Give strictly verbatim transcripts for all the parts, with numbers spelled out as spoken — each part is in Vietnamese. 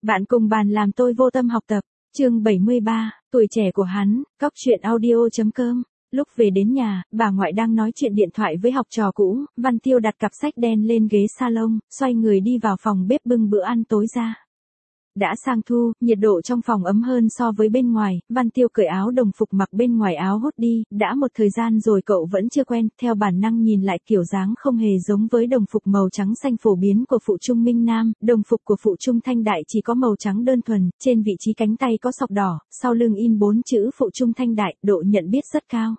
Bạn cùng bàn làm tôi vô tâm học tập. Chương bảy mươi ba, tuổi trẻ của hắn, cóc truyện audio.com. Lúc về đến nhà, bà ngoại đang nói chuyện điện thoại với học trò cũ, Văn Tiêu đặt cặp sách đen lên ghế salon, xoay người đi vào phòng bếp bưng bữa ăn tối ra. Đã sang thu, nhiệt độ trong phòng ấm hơn so với bên ngoài, Văn Tiêu cởi áo đồng phục mặc bên ngoài áo hốt đi, đã một thời gian rồi cậu vẫn chưa quen, theo bản năng nhìn lại kiểu dáng không hề giống với đồng phục màu trắng xanh phổ biến của phụ trung Minh Nam, đồng phục của phụ trung Thanh Đại chỉ có màu trắng đơn thuần, trên vị trí cánh tay có sọc đỏ, sau lưng in bốn chữ phụ trung Thanh Đại, độ nhận biết rất cao.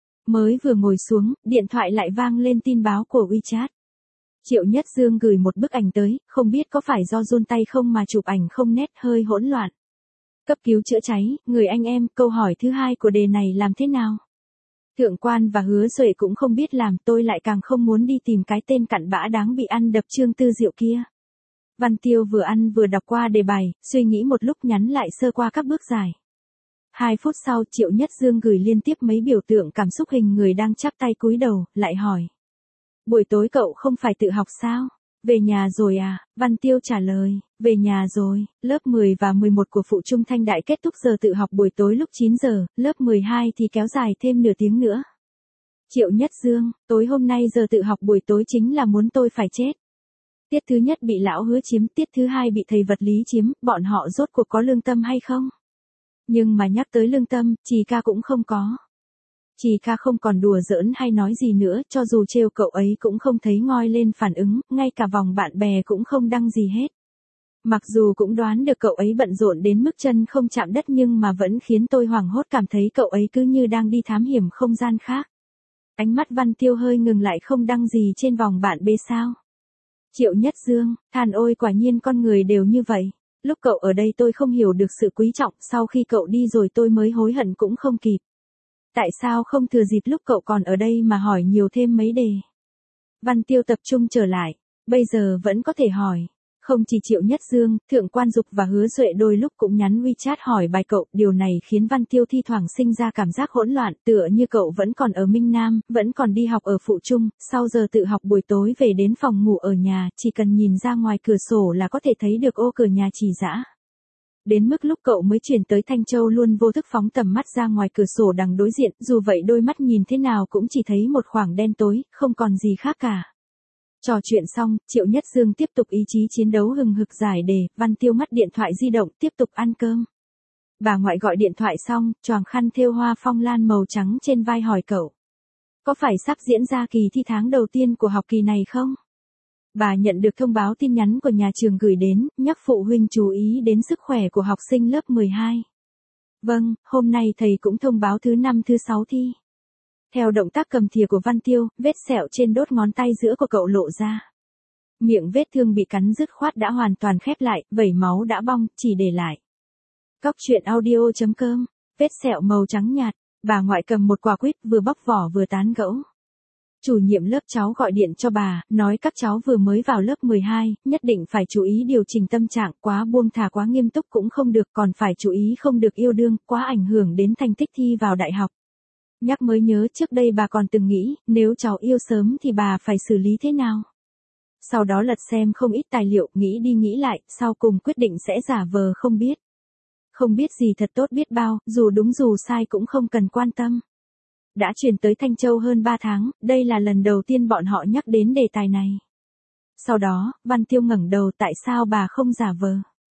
Mới vừa ngồi xuống, điện thoại lại vang lên tin báo của WeChat. Triệu Nhất Dương gửi một bức ảnh tới, không biết có phải do run tay không mà chụp ảnh không nét hơi hỗn loạn. Cấp cứu chữa cháy, người anh em, câu hỏi thứ hai của đề này làm thế nào? Thượng quan và Hứa Duệ cũng không biết làm, tôi lại càng không muốn đi tìm cái tên cặn bã đáng bị ăn đập Trương Tư Diệu kia. Văn Tiêu vừa ăn vừa đọc qua đề bài, suy nghĩ một lúc nhắn lại sơ qua các bước giải. Hai phút sau Triệu Nhất Dương gửi liên tiếp mấy biểu tượng cảm xúc hình người đang chắp tay cúi đầu, lại hỏi. Buổi tối cậu không phải tự học sao? Về nhà rồi à? Văn Tiêu trả lời, về nhà rồi, lớp mười và mười một của phụ trung Thanh Đại kết thúc giờ tự học buổi tối lúc chín giờ, lớp mười hai thì kéo dài thêm nửa tiếng nữa. Triệu Nhất Dương, tối hôm nay giờ tự học buổi tối chính là muốn tôi phải chết. Tiết thứ nhất bị lão Hứa chiếm, tiết thứ hai bị thầy vật lý chiếm, bọn họ rốt cuộc có lương tâm hay không? Nhưng mà nhắc tới lương tâm, Trì ca cũng không có. Trì ca không còn đùa giỡn hay nói gì nữa, cho dù trêu cậu ấy cũng không thấy ngoi lên phản ứng, ngay cả vòng bạn bè cũng không đăng gì hết. Mặc dù cũng đoán được cậu ấy bận rộn đến mức chân không chạm đất nhưng mà vẫn khiến tôi hoảng hốt cảm thấy cậu ấy cứ như đang đi thám hiểm không gian khác. Ánh mắt Văn Tiêu hơi ngừng lại, không đăng gì trên vòng bạn bè sao? Triệu Nhất Dương, than ôi quả nhiên con người đều như vậy. Lúc cậu ở đây tôi không hiểu được sự quý trọng, sau khi cậu đi rồi tôi mới hối hận cũng không kịp. Tại sao không thừa dịp lúc cậu còn ở đây mà hỏi nhiều thêm mấy đề? Văn Tiêu tập trung trở lại, bây giờ vẫn có thể hỏi. Không chỉ Triệu Nhất Dương, Thượng quan Dục và Hứa Duệ đôi lúc cũng nhắn WeChat hỏi bài cậu, điều này khiến Văn Tiêu thi thoảng sinh ra cảm giác hỗn loạn, tựa như cậu vẫn còn ở Minh Nam, vẫn còn đi học ở phụ trung, sau giờ tự học buổi tối về đến phòng ngủ ở nhà, chỉ cần nhìn ra ngoài cửa sổ là có thể thấy được ô cửa nhà Trì Dã. Đến mức lúc cậu mới chuyển tới Thanh Châu luôn vô thức phóng tầm mắt ra ngoài cửa sổ đằng đối diện, dù vậy đôi mắt nhìn thế nào cũng chỉ thấy một khoảng đen tối, không còn gì khác cả. Trò chuyện xong, Triệu Nhất Dương tiếp tục ý chí chiến đấu hừng hực giải đề, Văn Tiêu mắt điện thoại di động, tiếp tục ăn cơm. Bà ngoại gọi điện thoại xong, choàng khăn thêu hoa phong lan màu trắng trên vai hỏi cậu. Có phải sắp diễn ra kỳ thi tháng đầu tiên của học kỳ này không? Bà nhận được thông báo tin nhắn của nhà trường gửi đến, nhắc phụ huynh chú ý đến sức khỏe của học sinh lớp mười hai. Vâng, hôm nay thầy cũng thông báo thứ năm thứ sáu thi. Theo động tác cầm thìa của Văn Tiêu, vết sẹo trên đốt ngón tay giữa của cậu lộ ra. Miệng vết thương bị cắn dứt khoát đã hoàn toàn khép lại, vẩy máu đã bong, chỉ để lại. Cóc truyện audio.com, vết sẹo màu trắng nhạt, bà ngoại cầm một quả quýt vừa bóc vỏ vừa tán gẫu. Chủ nhiệm lớp cháu gọi điện cho bà, nói các cháu vừa mới vào lớp mười hai, nhất định phải chú ý điều chỉnh tâm trạng, quá buông thả quá nghiêm túc cũng không được, còn phải chú ý không được yêu đương, quá ảnh hưởng đến thành tích thi vào đại học. Nhắc mới nhớ trước đây bà còn từng nghĩ, nếu cháu yêu sớm thì bà phải xử lý thế nào? Sau đó lật xem không ít tài liệu, nghĩ đi nghĩ lại, sau cùng quyết định sẽ giả vờ không biết. Không biết gì thật tốt biết bao, dù đúng dù sai cũng không cần quan tâm. Đã chuyển tới Thanh Châu hơn ba tháng, đây là lần đầu tiên bọn họ nhắc đến đề tài này. Sau đó, Văn Tiêu ngẩng đầu, tại sao bà không giả vờ?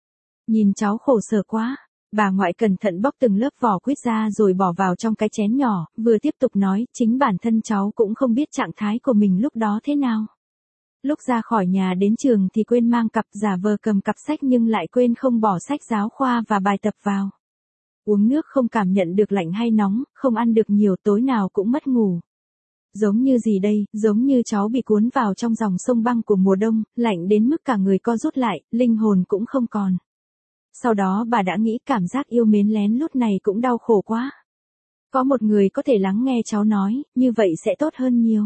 Nhìn cháu khổ sở quá. Bà ngoại cẩn thận bóc từng lớp vỏ quýt ra rồi bỏ vào trong cái chén nhỏ, vừa tiếp tục nói, chính bản thân cháu cũng không biết trạng thái của mình lúc đó thế nào. Lúc ra khỏi nhà đến trường thì quên mang cặp, giả vờ cầm cặp sách nhưng lại quên không bỏ sách giáo khoa và bài tập vào. Uống nước không cảm nhận được lạnh hay nóng, không ăn được nhiều, tối nào cũng mất ngủ. Giống như gì đây, giống như cháu bị cuốn vào trong dòng sông băng của mùa đông, lạnh đến mức cả người co rút lại, linh hồn cũng không còn. Sau đó bà đã nghĩ cảm giác yêu mến lén lút này cũng đau khổ quá. Có một người có thể lắng nghe cháu nói, như vậy sẽ tốt hơn nhiều.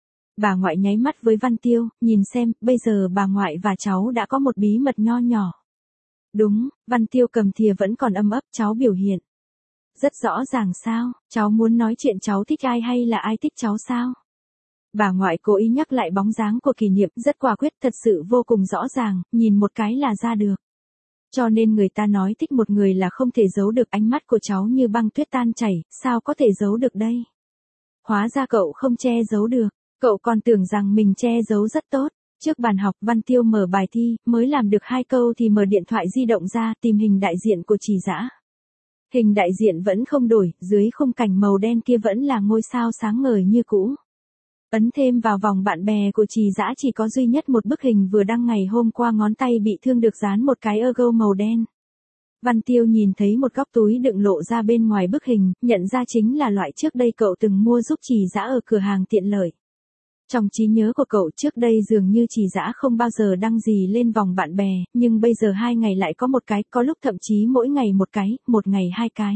Bà ngoại nháy mắt với Văn Tiêu, nhìn xem, bây giờ bà ngoại và cháu đã có một bí mật nho nhỏ. Đúng, Văn Tiêu cầm thìa vẫn còn âm ấp, cháu biểu hiện. Rất rõ ràng sao, cháu muốn nói chuyện cháu thích ai hay là ai thích cháu sao? Bà ngoại cố ý nhắc lại bóng dáng của Kỷ Niệm, rất quả quyết, thật sự vô cùng rõ ràng, nhìn một cái là ra được. Cho nên người ta nói thích một người là không thể giấu được, ánh mắt của cháu như băng tuyết tan chảy, sao có thể giấu được đây? Hóa ra cậu không che giấu được, cậu còn tưởng rằng mình che giấu rất tốt. Trước bàn học, Văn Tiêu mở bài thi, mới làm được hai câu thì mở điện thoại di động ra, tìm hình đại diện của Trì Dã. Hình đại diện vẫn không đổi, dưới khung cảnh màu đen kia vẫn là ngôi sao sáng ngời như cũ. Ấn thêm vào vòng bạn bè của Trì Dã chỉ có duy nhất một bức hình vừa đăng ngày hôm qua, ngón tay bị thương được dán một cái logo màu đen. Văn Tiêu nhìn thấy một góc túi đựng lộ ra bên ngoài bức hình, nhận ra chính là loại trước đây cậu từng mua giúp Trì Dã ở cửa hàng tiện lợi. Trong trí nhớ của cậu trước đây dường như Trì Dã không bao giờ đăng gì lên vòng bạn bè, nhưng bây giờ hai ngày lại có một cái, có lúc thậm chí mỗi ngày một cái, một ngày hai cái.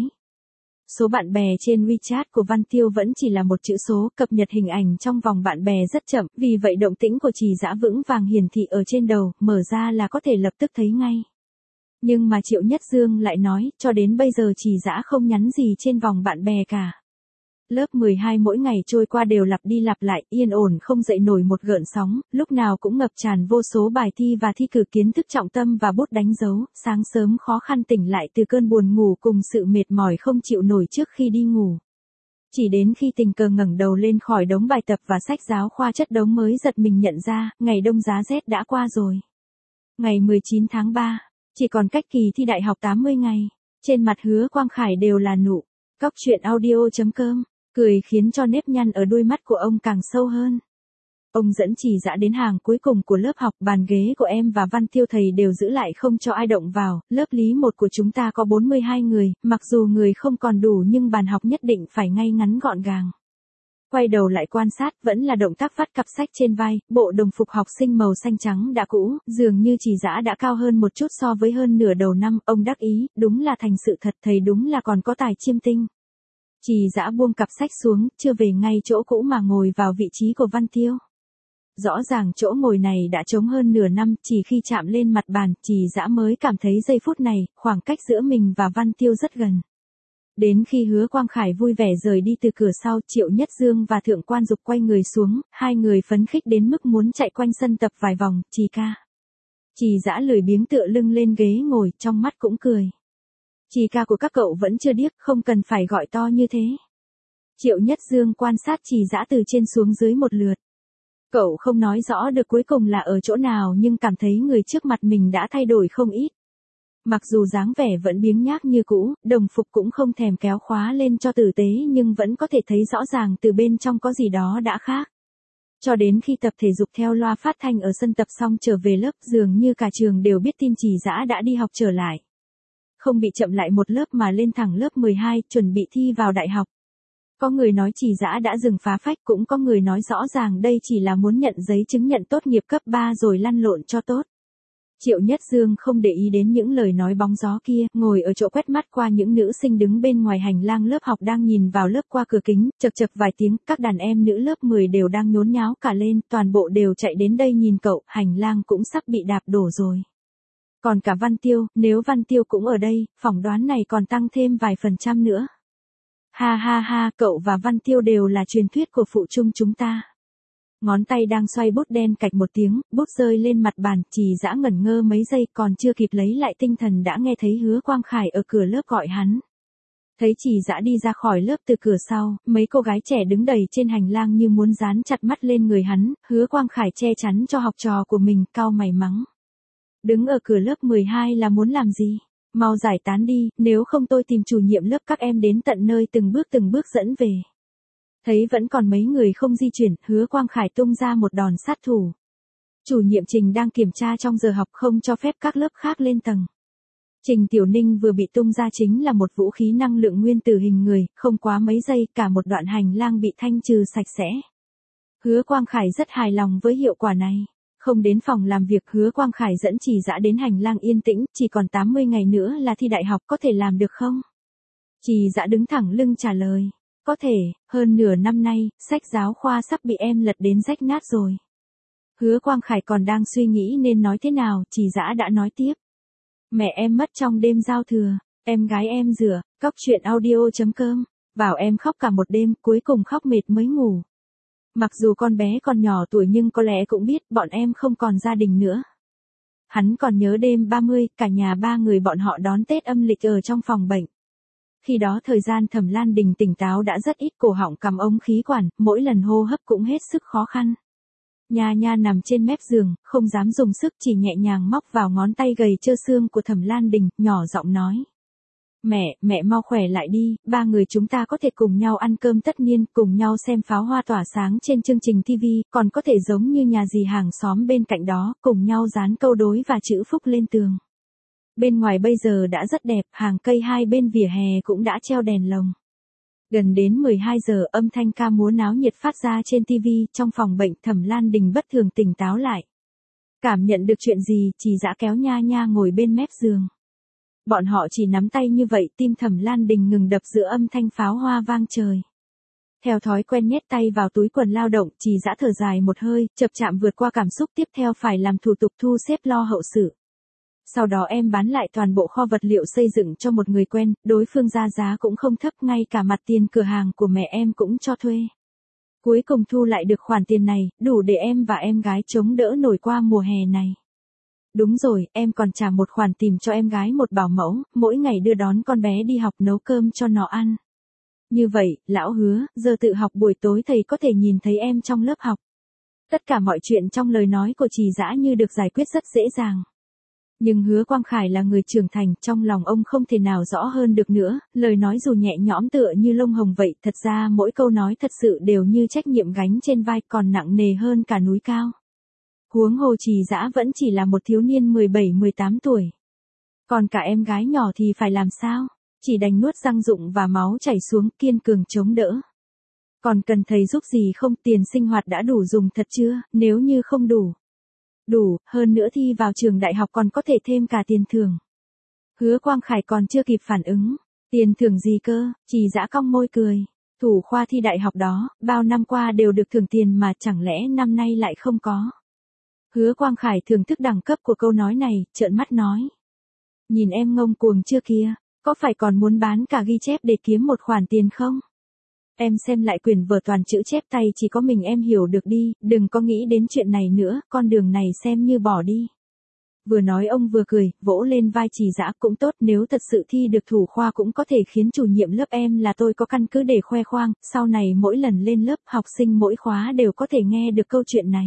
Số bạn bè trên WeChat của Văn Tiêu vẫn chỉ là một chữ số, cập nhật hình ảnh trong vòng bạn bè rất chậm, vì vậy động tĩnh của Trì Dã vững vàng hiển thị ở trên đầu, mở ra là có thể lập tức thấy ngay. Nhưng mà Triệu Nhất Dương lại nói, cho đến bây giờ Trì Dã không nhắn gì trên vòng bạn bè cả. Lớp mười hai mỗi ngày trôi qua đều lặp đi lặp lại, yên ổn không dậy nổi một gợn sóng, lúc nào cũng ngập tràn vô số bài thi và thi cử kiến thức trọng tâm và bút đánh dấu, sáng sớm khó khăn tỉnh lại từ cơn buồn ngủ cùng sự mệt mỏi không chịu nổi trước khi đi ngủ. Chỉ đến khi tình cờ ngẩng đầu lên khỏi đống bài tập và sách giáo khoa chất đống mới giật mình nhận ra, ngày đông giá rét đã qua rồi. Ngày mười chín tháng ba, chỉ còn cách kỳ thi đại học tám mươi ngày, trên mặt Hứa Quang Khải đều là nụ. Cóc truyện audio chấm com, cười khiến cho nếp nhăn ở đôi mắt của ông càng sâu hơn. Ông dẫn Trì Dã đến hàng cuối cùng của lớp học, bàn ghế của em và Văn Tiêu thầy đều giữ lại không cho ai động vào, lớp lý một của chúng ta có bốn mươi hai người, mặc dù người không còn đủ nhưng bàn học nhất định phải ngay ngắn gọn gàng. Quay đầu lại quan sát, vẫn là động tác vắt cặp sách trên vai, bộ đồng phục học sinh màu xanh trắng đã cũ, dường như Trì Dã đã cao hơn một chút so với hơn nửa đầu năm, ông đắc ý, đúng là thành sự thật, thầy đúng là còn có tài chiêm tinh. Trì Dã buông cặp sách xuống, chưa về ngay chỗ cũ mà ngồi vào vị trí của Văn Tiêu. Rõ ràng chỗ ngồi này đã trống hơn nửa năm, chỉ khi chạm lên mặt bàn, Trì Dã mới cảm thấy giây phút này, khoảng cách giữa mình và Văn Tiêu rất gần. Đến khi Hứa Quang Khải vui vẻ rời đi từ cửa sau, Triệu Nhất Dương và Thượng Quan Dục quay người xuống, hai người phấn khích đến mức muốn chạy quanh sân tập vài vòng, Trì ca. Trì Dã lười biếng tựa lưng lên ghế ngồi, trong mắt cũng cười. Trì ca của các cậu vẫn chưa điếc, không cần phải gọi to như thế. Triệu Nhất Dương quan sát Trì Dã từ trên xuống dưới một lượt. Cậu không nói rõ được cuối cùng là ở chỗ nào nhưng cảm thấy người trước mặt mình đã thay đổi không ít. Mặc dù dáng vẻ vẫn biếng nhác như cũ, đồng phục cũng không thèm kéo khóa lên cho tử tế nhưng vẫn có thể thấy rõ ràng từ bên trong có gì đó đã khác. Cho đến khi tập thể dục theo loa phát thanh ở sân tập xong trở về lớp, dường như cả trường đều biết tin Trì Dã đã đi học trở lại. Không bị chậm lại một lớp mà lên thẳng lớp mười hai, chuẩn bị thi vào đại học. Có người nói Trì Dã đã dừng phá phách, cũng có người nói rõ ràng đây chỉ là muốn nhận giấy chứng nhận tốt nghiệp cấp ba rồi lăn lộn cho tốt. Triệu Nhất Dương không để ý đến những lời nói bóng gió kia, ngồi ở chỗ quét mắt qua những nữ sinh đứng bên ngoài hành lang lớp học đang nhìn vào lớp qua cửa kính, chậc chậc vài tiếng, các đàn em nữ lớp mười đều đang nhốn nháo cả lên, toàn bộ đều chạy đến đây nhìn cậu, hành lang cũng sắp bị đạp đổ rồi. Còn cả Văn Tiêu, nếu Văn Tiêu cũng ở đây, phỏng đoán này còn tăng thêm vài phần trăm nữa. Ha ha ha, cậu và Văn Tiêu đều là truyền thuyết của phụ trung chúng ta. Ngón tay đang xoay bút đen cạch một tiếng, bút rơi lên mặt bàn, Trì Dã ngẩn ngơ mấy giây còn chưa kịp lấy lại tinh thần đã nghe thấy Hứa Quang Khải ở cửa lớp gọi hắn. Thấy Trì Dã đi ra khỏi lớp từ cửa sau, mấy cô gái trẻ đứng đầy trên hành lang như muốn dán chặt mắt lên người hắn, Hứa Quang Khải che chắn cho học trò của mình, cau mày mắng. Đứng ở cửa lớp mười hai là muốn làm gì? Mau giải tán đi, nếu không tôi tìm chủ nhiệm lớp các em đến tận nơi từng bước từng bước dẫn về. Thấy vẫn còn mấy người không di chuyển, Hứa Quang Khải tung ra một đòn sát thủ. Chủ nhiệm Trình đang kiểm tra trong giờ học không cho phép các lớp khác lên tầng. Trình Tiểu Ninh vừa bị tung ra chính là một vũ khí năng lượng nguyên tử hình người, không quá mấy giây cả một đoạn hành lang bị thanh trừ sạch sẽ. Hứa Quang Khải rất hài lòng với hiệu quả này. Không đến phòng làm việc, Hứa Quang Khải dẫn Trì Dã đến hành lang yên tĩnh, chỉ còn tám mươi ngày nữa là thi đại học, có thể làm được không? Trì Dã đứng thẳng lưng trả lời. Có thể, hơn nửa năm nay, sách giáo khoa sắp bị em lật đến rách nát rồi. Hứa Quang Khải còn đang suy nghĩ nên nói thế nào, Trì Dã đã nói tiếp. Mẹ em mất trong đêm giao thừa, em gái em rửa, cóc truyện audio chấm com, bảo em khóc cả một đêm, cuối cùng khóc mệt mới ngủ. Mặc dù con bé còn nhỏ tuổi nhưng có lẽ cũng biết bọn em không còn gia đình nữa. Hắn còn nhớ đêm ba mươi, cả nhà ba người bọn họ đón Tết âm lịch ở trong phòng bệnh. Khi đó thời gian Thẩm Lan Đình tỉnh táo đã rất ít, cổ họng cằm ống khí quản, mỗi lần hô hấp cũng hết sức khó khăn. Nha Nha nằm trên mép giường, không dám dùng sức, chỉ nhẹ nhàng móc vào ngón tay gầy trơ xương của Thẩm Lan Đình, nhỏ giọng nói. Mẹ, mẹ mau khỏe lại đi, ba người chúng ta có thể cùng nhau ăn cơm tất niên, cùng nhau xem pháo hoa tỏa sáng trên chương trình ti vi, còn có thể giống như nhà dì hàng xóm bên cạnh đó, cùng nhau dán câu đối và chữ phúc lên tường. Bên ngoài bây giờ đã rất đẹp, hàng cây hai bên vỉa hè cũng đã treo đèn lồng. Gần đến mười hai giờ, âm thanh ca múa náo nhiệt phát ra trên ti vi, trong phòng bệnh Thẩm Lan Đình bất thường tỉnh táo lại. Cảm nhận được chuyện gì, Trì Dã kéo Nha Nha ngồi bên mép giường. Bọn họ chỉ nắm tay như vậy, tim Thẩm Lan Đình ngừng đập giữa âm thanh pháo hoa vang trời. Theo thói quen nhét tay vào túi quần lao động, Trì Dã thở dài một hơi, chập chạm vượt qua cảm xúc, tiếp theo phải làm thủ tục thu xếp lo hậu sự. Sau đó em bán lại toàn bộ kho vật liệu xây dựng cho một người quen, đối phương ra giá cũng không thấp, ngay cả mặt tiền cửa hàng của mẹ em cũng cho thuê. Cuối cùng thu lại được khoản tiền này, đủ để em và em gái chống đỡ nổi qua mùa hè này. Đúng rồi, em còn trả một khoản tìm cho em gái một bảo mẫu, mỗi ngày đưa đón con bé đi học, nấu cơm cho nó ăn. Như vậy, lão Hứa, giờ tự học buổi tối thầy có thể nhìn thấy em trong lớp học. Tất cả mọi chuyện trong lời nói của Trì Dã như được giải quyết rất dễ dàng. Nhưng Hứa Quang Khải là người trưởng thành, trong lòng ông không thể nào rõ hơn được nữa, lời nói dù nhẹ nhõm tựa như lông hồng vậy, thật ra mỗi câu nói thật sự đều như trách nhiệm gánh trên vai, còn nặng nề hơn cả núi cao. Huống hồ Trì Dã vẫn chỉ là một thiếu niên mười bảy mười tám tuổi. Còn cả em gái nhỏ thì phải làm sao? Chỉ đành nuốt răng rụng và máu chảy xuống, kiên cường chống đỡ. Còn cần thầy giúp gì không? Tiền sinh hoạt đã đủ dùng thật chưa? Nếu như không đủ. Đủ, hơn nữa thi vào trường đại học còn có thể thêm cả tiền thưởng. Hứa Quang Khải còn chưa kịp phản ứng. Tiền thưởng gì cơ? Trì Dã cong môi cười. Thủ khoa thi đại học đó, bao năm qua đều được thưởng tiền mà chẳng lẽ năm nay lại không có. Hứa Quang Khải thưởng thức đẳng cấp của câu nói này, trợn mắt nói. Nhìn em ngông cuồng chưa kìa, có phải còn muốn bán cả ghi chép để kiếm một khoản tiền không? Em xem lại quyển vở toàn chữ chép tay chỉ có mình em hiểu được đi, đừng có nghĩ đến chuyện này nữa, con đường này xem như bỏ đi. Vừa nói ông vừa cười, vỗ lên vai Trì Dã, cũng tốt, nếu thật sự thi được thủ khoa cũng có thể khiến chủ nhiệm lớp em là tôi có căn cứ để khoe khoang, sau này mỗi lần lên lớp học sinh mỗi khóa đều có thể nghe được câu chuyện này.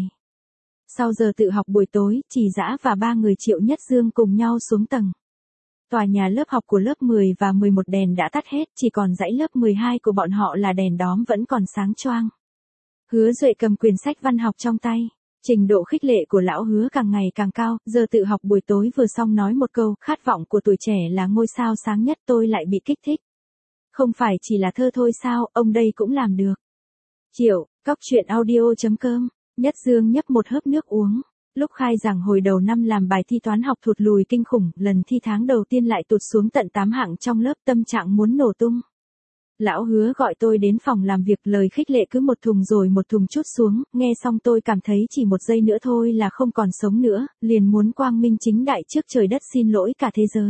Sau giờ tự học buổi tối, Trì Dã và ba người Triệu Nhất Dương cùng nhau xuống tầng. Tòa nhà lớp học của lớp mười và mười một đèn đã tắt hết, chỉ còn dãy lớp mười hai của bọn họ là đèn đóm vẫn còn sáng choang. Hứa Duệ cầm quyển sách văn học trong tay. Trình độ khích lệ của lão Hứa càng ngày càng cao, giờ tự học buổi tối vừa xong nói một câu, khát vọng của tuổi trẻ là ngôi sao sáng nhất, tôi lại bị kích thích. Không phải chỉ là thơ thôi sao, ông đây cũng làm được. Triệu, cóc truyện audio chấm com. Nhất Dương nhấp một hớp nước uống. Lúc khai giảng hồi đầu năm làm bài thi toán học thụt lùi kinh khủng, lần thi tháng đầu tiên lại tụt xuống tận tám hạng trong lớp, tâm trạng muốn nổ tung. Lão Hứa gọi tôi đến phòng làm việc, lời khích lệ cứ một thùng rồi một thùng trút xuống, nghe xong tôi cảm thấy chỉ một giây nữa thôi là không còn sống nữa, liền muốn quang minh chính đại trước trời đất xin lỗi cả thế giới.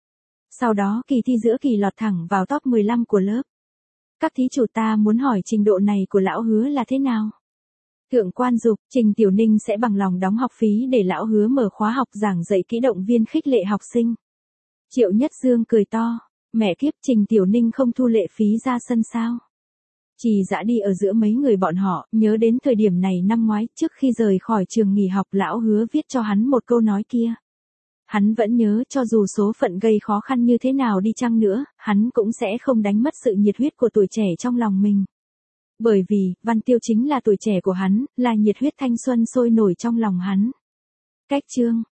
Sau đó kỳ thi giữa kỳ lọt thẳng vào top mười lăm của lớp. Các thí chủ ta muốn hỏi trình độ này của lão Hứa là thế nào? Thượng quan Dục, Trình Tiểu Ninh sẽ bằng lòng đóng học phí để lão Hứa mở khóa học giảng dạy kỹ động viên khích lệ học sinh. Triệu Nhất Dương cười to, mẹ kiếp, Trình Tiểu Ninh không thu lệ phí ra sân sao? Trì Dã đi ở giữa mấy người bọn họ, nhớ đến thời điểm này năm ngoái, trước khi rời khỏi trường nghỉ học lão Hứa viết cho hắn một câu nói kia. Hắn vẫn nhớ, cho dù số phận gây khó khăn như thế nào đi chăng nữa, hắn cũng sẽ không đánh mất sự nhiệt huyết của tuổi trẻ trong lòng mình. Bởi vì, Văn Tiêu chính là tuổi trẻ của hắn, là nhiệt huyết thanh xuân sôi nổi trong lòng hắn. Cách chương